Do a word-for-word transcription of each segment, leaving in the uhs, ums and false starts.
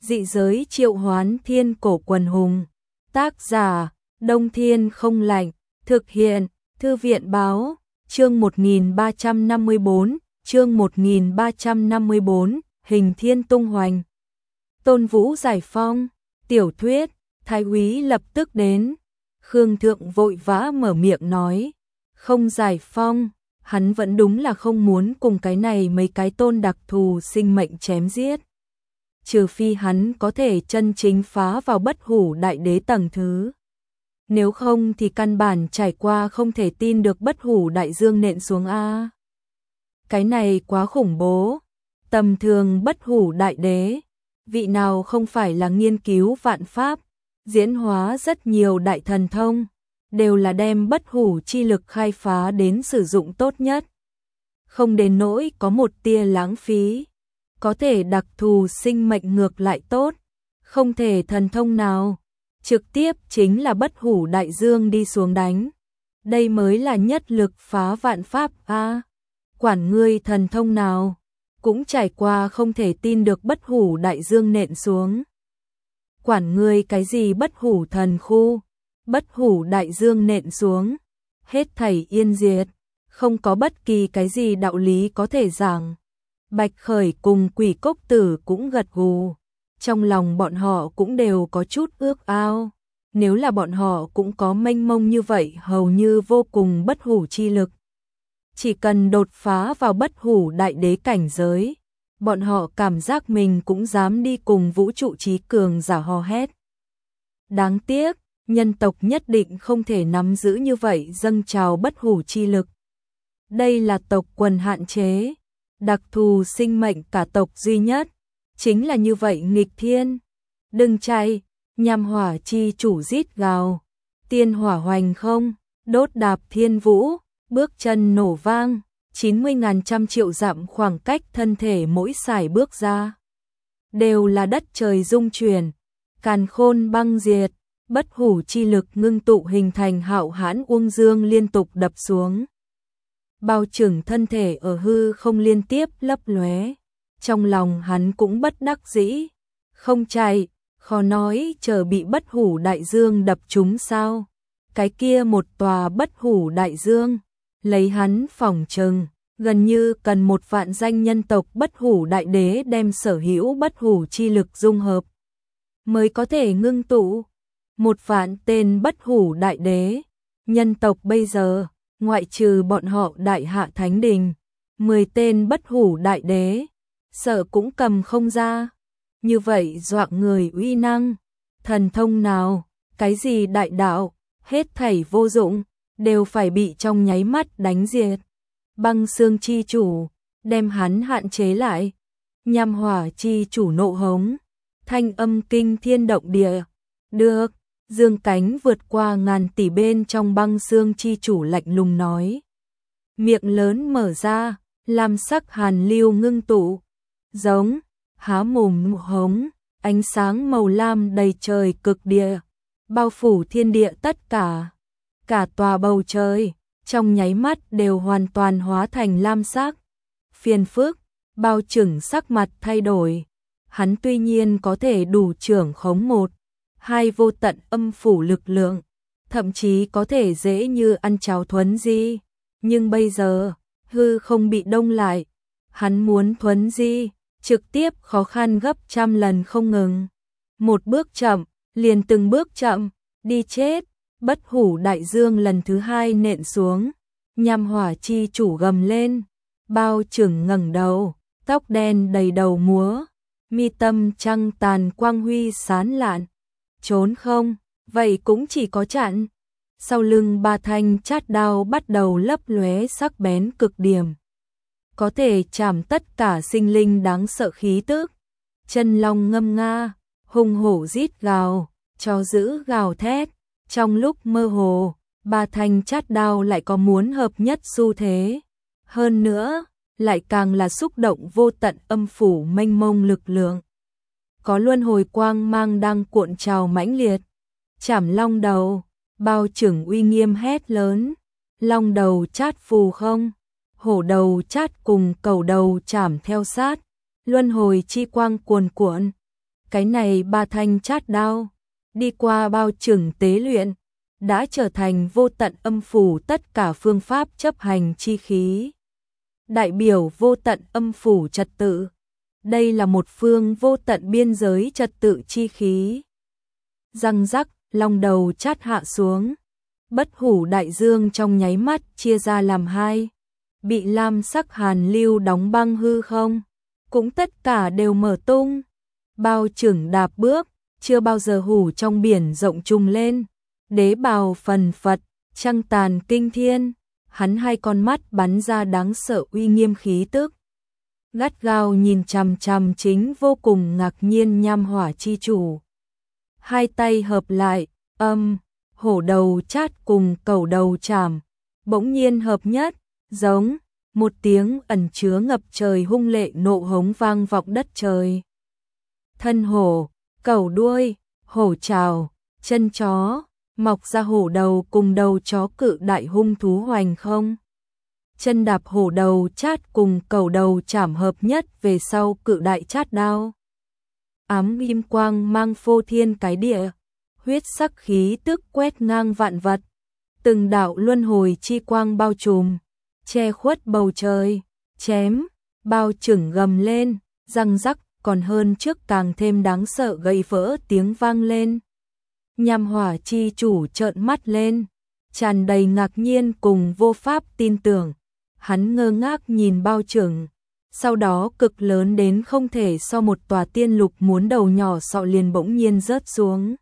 Dị giới triệu hoán thiên cổ quần hùng. Tác giả, Đông Thiên không lạnh. Thực hiện, Thư viện báo. Chương một nghìn ba trăm năm mươi tư, chương một nghìn ba trăm năm mươi tư, Hình Thiên tung hoành. Tôn Vũ giải phong, tiểu thuyết, Thái úy lập tức đến. Khương Thượng vội vã mở miệng nói, không giải phong, hắn vẫn đúng là không muốn cùng cái này mấy cái tôn đặc thù sinh mệnh chém giết. Trừ phi hắn có thể chân chính phá vào bất hủ đại đế tầng thứ. Nếu không thì căn bản trải qua không thể tin được bất hủ đại dương nện xuống a. Cái này quá khủng bố. Tầm thường bất hủ đại đế, vị nào không phải là nghiên cứu vạn pháp, diễn hóa rất nhiều đại thần thông, đều là đem bất hủ chi lực khai phá đến sử dụng tốt nhất. Không đến nỗi có một tia lãng phí. Có thể đặc thù sinh mệnh ngược lại tốt, không thể thần thông nào, trực tiếp chính là bất hủ đại dương đi xuống đánh. Đây mới là nhất lực phá vạn pháp a. À, quản ngươi thần thông nào, cũng trải qua không thể tin được bất hủ đại dương nện xuống. Quản ngươi cái gì bất hủ thần khu, bất hủ đại dương nện xuống, hết thảy yên diệt, không có bất kỳ cái gì đạo lý có thể giảng. Bạch Khởi cùng Quỷ Cốc Tử cũng gật gù, trong lòng bọn họ cũng đều có chút ước ao. Nếu là bọn họ cũng có mênh mông như vậy hầu như vô cùng bất hủ chi lực. Chỉ cần đột phá vào bất hủ đại đế cảnh giới, bọn họ cảm giác mình cũng dám đi cùng vũ trụ trí cường giả hò hét. Đáng tiếc, nhân tộc nhất định không thể nắm giữ như vậy dâng trào bất hủ chi lực. Đây là tộc quần hạn chế. Đặc thù sinh mệnh cả tộc duy nhất, chính là như vậy nghịch thiên. Đừng chạy, nham hỏa chi chủ rít gào. Tiên hỏa hoành không, đốt đạp thiên vũ, bước chân nổ vang, chín mươi ngàn trăm triệu dặm khoảng cách thân thể mỗi sải bước ra. Đều là đất trời rung chuyển, càn khôn băng diệt, bất hủ chi lực ngưng tụ hình thành hạo hãn uông dương liên tục đập xuống. Bao trừng thân thể ở hư không liên tiếp lấp lóe, trong lòng hắn cũng bất đắc dĩ, không chạy, khó nói chờ bị bất hủ đại dương đập trúng sao. Cái kia một tòa bất hủ đại dương, lấy hắn phỏng chừng, gần như cần một vạn danh nhân tộc bất hủ đại đế đem sở hữu bất hủ chi lực dung hợp, mới có thể ngưng tụ. Một vạn tên bất hủ đại đế, nhân tộc bây giờ ngoại trừ bọn họ đại hạ thánh đình, mười tên bất hủ đại đế, sợ cũng cầm không ra. Như vậy dọa người uy năng, thần thông nào, cái gì đại đạo, hết thảy vô dụng, đều phải bị trong nháy mắt đánh diệt. Băng xương chi chủ, đem hắn hạn chế lại. Nham hỏa chi chủ nộ hống, thanh âm kinh thiên động địa. Được. Dương cánh vượt qua ngàn tỷ bên trong băng xương chi chủ lạnh lùng nói. Miệng lớn mở ra, lam sắc hàn lưu ngưng tụ. Giống, há mồm hống, ánh sáng màu lam đầy trời cực địa, bao phủ thiên địa tất cả. Cả tòa bầu trời, trong nháy mắt đều hoàn toàn hóa thành lam sắc. Phiền phức, bao trừng sắc mặt thay đổi. Hắn tuy nhiên có thể đủ trưởng khống một hai vô tận âm phủ lực lượng, thậm chí có thể dễ như ăn cháo thuấn di, nhưng bây giờ, hư không bị đông lại, hắn muốn thuấn di, trực tiếp khó khăn gấp trăm lần không ngừng. Một bước chậm, liền từng bước chậm, đi chết, bất hủ đại dương lần thứ hai nện xuống, nham hỏa chi chủ gầm lên, bao trừng ngẩng đầu, tóc đen đầy đầu múa, mi tâm trăng tàn quang huy sán lạn. Trốn không, vậy cũng chỉ có chặn. Sau lưng ba thanh chát đao bắt đầu lấp lóe sắc bén cực điểm, có thể chạm tất cả sinh linh đáng sợ khí tức. Chân long ngâm nga, hùng hổ rít gào, cho giữ gào thét. Trong lúc mơ hồ, ba thanh chát đao lại có muốn hợp nhất xu thế. Hơn nữa, lại càng là xúc động vô tận âm phủ mênh mông lực lượng. Có luân hồi quang mang đang cuộn trào mãnh liệt. Chảm long đầu, bao trừng uy nghiêm hét lớn. Long đầu chát phù không, hổ đầu chát cùng cầu đầu chảm theo sát. Luân hồi chi quang cuồn cuộn, Cái này ba thanh chát đao, đi qua bao trường tế luyện, đã trở thành vô tận âm phủ tất cả phương pháp chấp hành chi khí. Đại biểu vô tận âm phủ trật tự. Đây là một phương vô tận biên giới trật tự chi khí. Răng rắc, long đầu chát hạ xuống. Bất hủ đại dương trong nháy mắt chia ra làm hai. Bị lam sắc hàn lưu đóng băng hư không. Cũng tất cả đều mở tung. Bao trưởng đạp bước, chưa bao giờ hủ trong biển rộng trùng lên. Đế bào phần phật, trăng tàn kinh thiên. Hắn hai con mắt bắn ra đáng sợ uy nghiêm khí tức. Gắt gao nhìn chằm chằm chính vô cùng ngạc nhiên nham hỏa chi chủ. Hai tay hợp lại, âm, hổ đầu chát cùng cẩu đầu chảm, bỗng nhiên hợp nhất, giống, một tiếng ẩn chứa ngập trời hung lệ nộ hống vang vọng đất trời. Thân hổ, cẩu đuôi, hổ trào, chân chó, mọc ra hổ đầu cùng đầu chó cự đại hung thú hoành không. Chân đạp hổ đầu chát cùng cẩu đầu chảm hợp nhất về sau cự đại chát đao. Ám kim quang mang phô thiên cái địa, huyết sắc khí tức quét ngang vạn vật. Từng đạo luân hồi chi quang bao trùm, che khuất bầu trời, chém, bao trưởng gầm lên, răng rắc còn hơn trước càng thêm đáng sợ gậy vỡ tiếng vang lên. Nham hỏa chi chủ trợn mắt lên, tràn đầy ngạc nhiên cùng vô pháp tin tưởng. Hắn ngơ ngác nhìn bao trưởng, sau đó cực lớn đến không thể so một tòa tiên lục muốn đầu nhỏ sọ liền bỗng nhiên rớt xuống.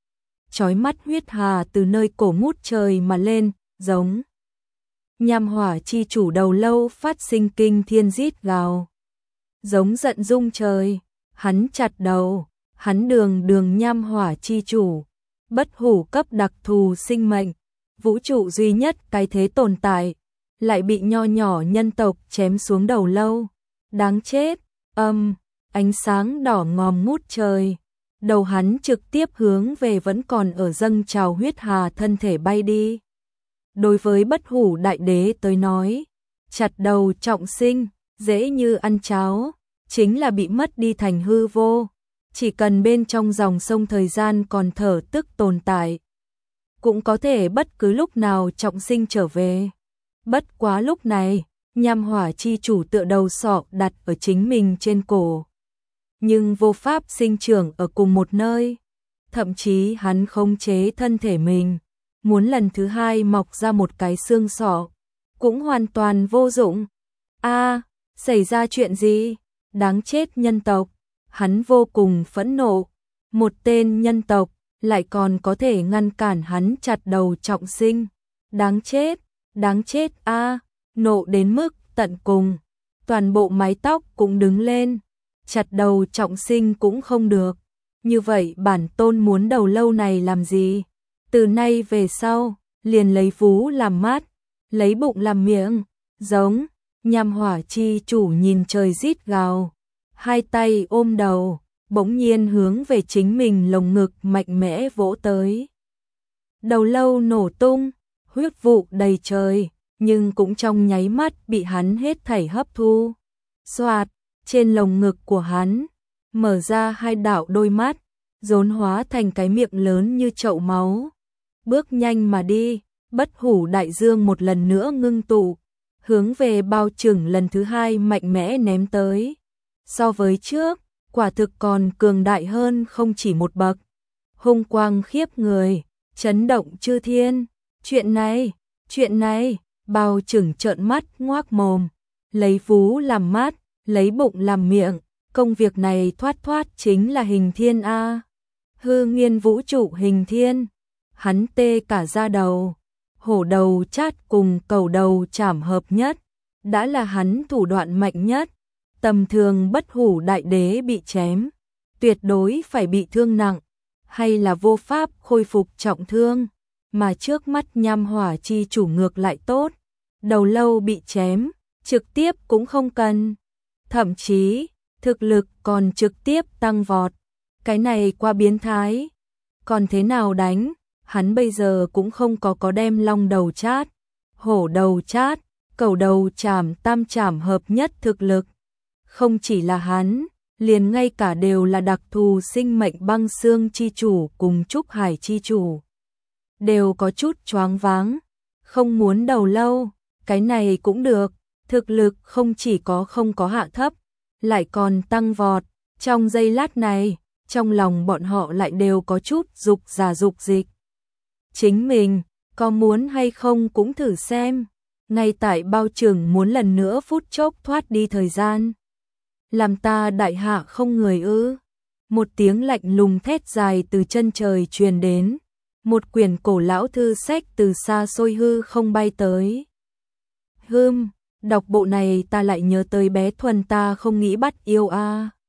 Chói mắt huyết hà từ nơi cổ ngút trời mà lên, giống. Nham hỏa chi chủ đầu lâu phát sinh kinh thiên rít gào. Giống giận rung trời, hắn chặt đầu, hắn đường đường nham hỏa chi chủ. Bất hủ cấp đặc thù sinh mệnh, vũ trụ duy nhất cái thế tồn tại, lại bị nho nhỏ nhân tộc chém xuống đầu lâu. Đáng chết, âm, ánh sáng đỏ ngòm ngút trời. Đầu hắn trực tiếp hướng về vẫn còn ở dâng trào huyết hà thân thể bay đi. Đối với bất hủ đại đế tới nói, chặt đầu trọng sinh, dễ như ăn cháo, chính là bị mất đi thành hư vô. Chỉ cần bên trong dòng sông thời gian còn thở tức tồn tại, cũng có thể bất cứ lúc nào trọng sinh trở về. Bất quá lúc này, nham hỏa chi chủ tựa đầu sọ đặt ở chính mình trên cổ. Nhưng vô pháp sinh trưởng ở cùng một nơi. Thậm chí hắn khống chế thân thể mình, muốn lần thứ hai mọc ra một cái xương sọ, cũng hoàn toàn vô dụng. A, xảy ra chuyện gì? Đáng chết nhân tộc. Hắn vô cùng phẫn nộ, một tên nhân tộc lại còn có thể ngăn cản hắn chặt đầu trọng sinh. Đáng chết, đáng chết a, nộ đến mức tận cùng. Toàn bộ mái tóc cũng đứng lên, chặt đầu trọng sinh cũng không được. Như vậy bản tôn muốn đầu lâu này làm gì? Từ nay về sau, liền lấy vú làm mát, lấy bụng làm miệng, giống. Nham hỏa chi chủ nhìn trời rít gào. Hai tay ôm đầu, bỗng nhiên hướng về chính mình lồng ngực mạnh mẽ vỗ tới. Đầu lâu nổ tung, huyết vụ đầy trời, nhưng cũng trong nháy mắt bị hắn hết thảy hấp thu. Xoạt, trên lồng ngực của hắn, mở ra hai đạo đôi mắt, rốn hóa thành cái miệng lớn như chậu máu. Bước nhanh mà đi, bất hủ đại dương một lần nữa ngưng tụ, hướng về bao trưởng lần thứ hai mạnh mẽ ném tới. So với trước, quả thực còn cường đại hơn không chỉ một bậc. Hung quang khiếp người, chấn động chư thiên. Chuyện này, chuyện này, bao trưởng trợn mắt ngoác mồm, lấy vú làm mát, lấy bụng làm miệng, công việc này thoát thoát chính là hình thiên a. Hư nghiên vũ trụ hình thiên. Hắn tê cả da đầu, hổ đầu chát cùng cẩu đầu chảm hợp nhất, đã là hắn thủ đoạn mạnh nhất. Tầm thường bất hủ đại đế bị chém, tuyệt đối phải bị thương nặng, hay là vô pháp khôi phục trọng thương, mà trước mắt nham hỏa chi chủ ngược lại tốt, đầu lâu bị chém, trực tiếp cũng không cần, thậm chí, thực lực còn trực tiếp tăng vọt, cái này quá biến thái, còn thế nào đánh, hắn bây giờ cũng không có có đem long đầu chát, hổ đầu chát, cẩu đầu chảm tam chảm hợp nhất thực lực. Không chỉ là hắn, liền ngay cả đều là đặc thù sinh mệnh băng xương chi chủ cùng Trúc Hải chi chủ. Đều có chút choáng váng, không muốn đầu lâu, cái này cũng được, thực lực không chỉ có không có hạ thấp, lại còn tăng vọt, trong giây lát này, trong lòng bọn họ lại đều có chút dục giả dục dịch. Chính mình, có muốn hay không cũng thử xem, ngay tại bao trưởng muốn lần nữa phút chốc thoát đi thời gian. Làm ta đại hạ không người ư? Một tiếng lạnh lùng thét dài từ chân trời truyền đến, một quyển cổ lão thư sách từ xa xôi hư không bay tới. Hừm, đọc bộ này ta lại nhớ tới bé Thuần ta không nghĩ bắt yêu a.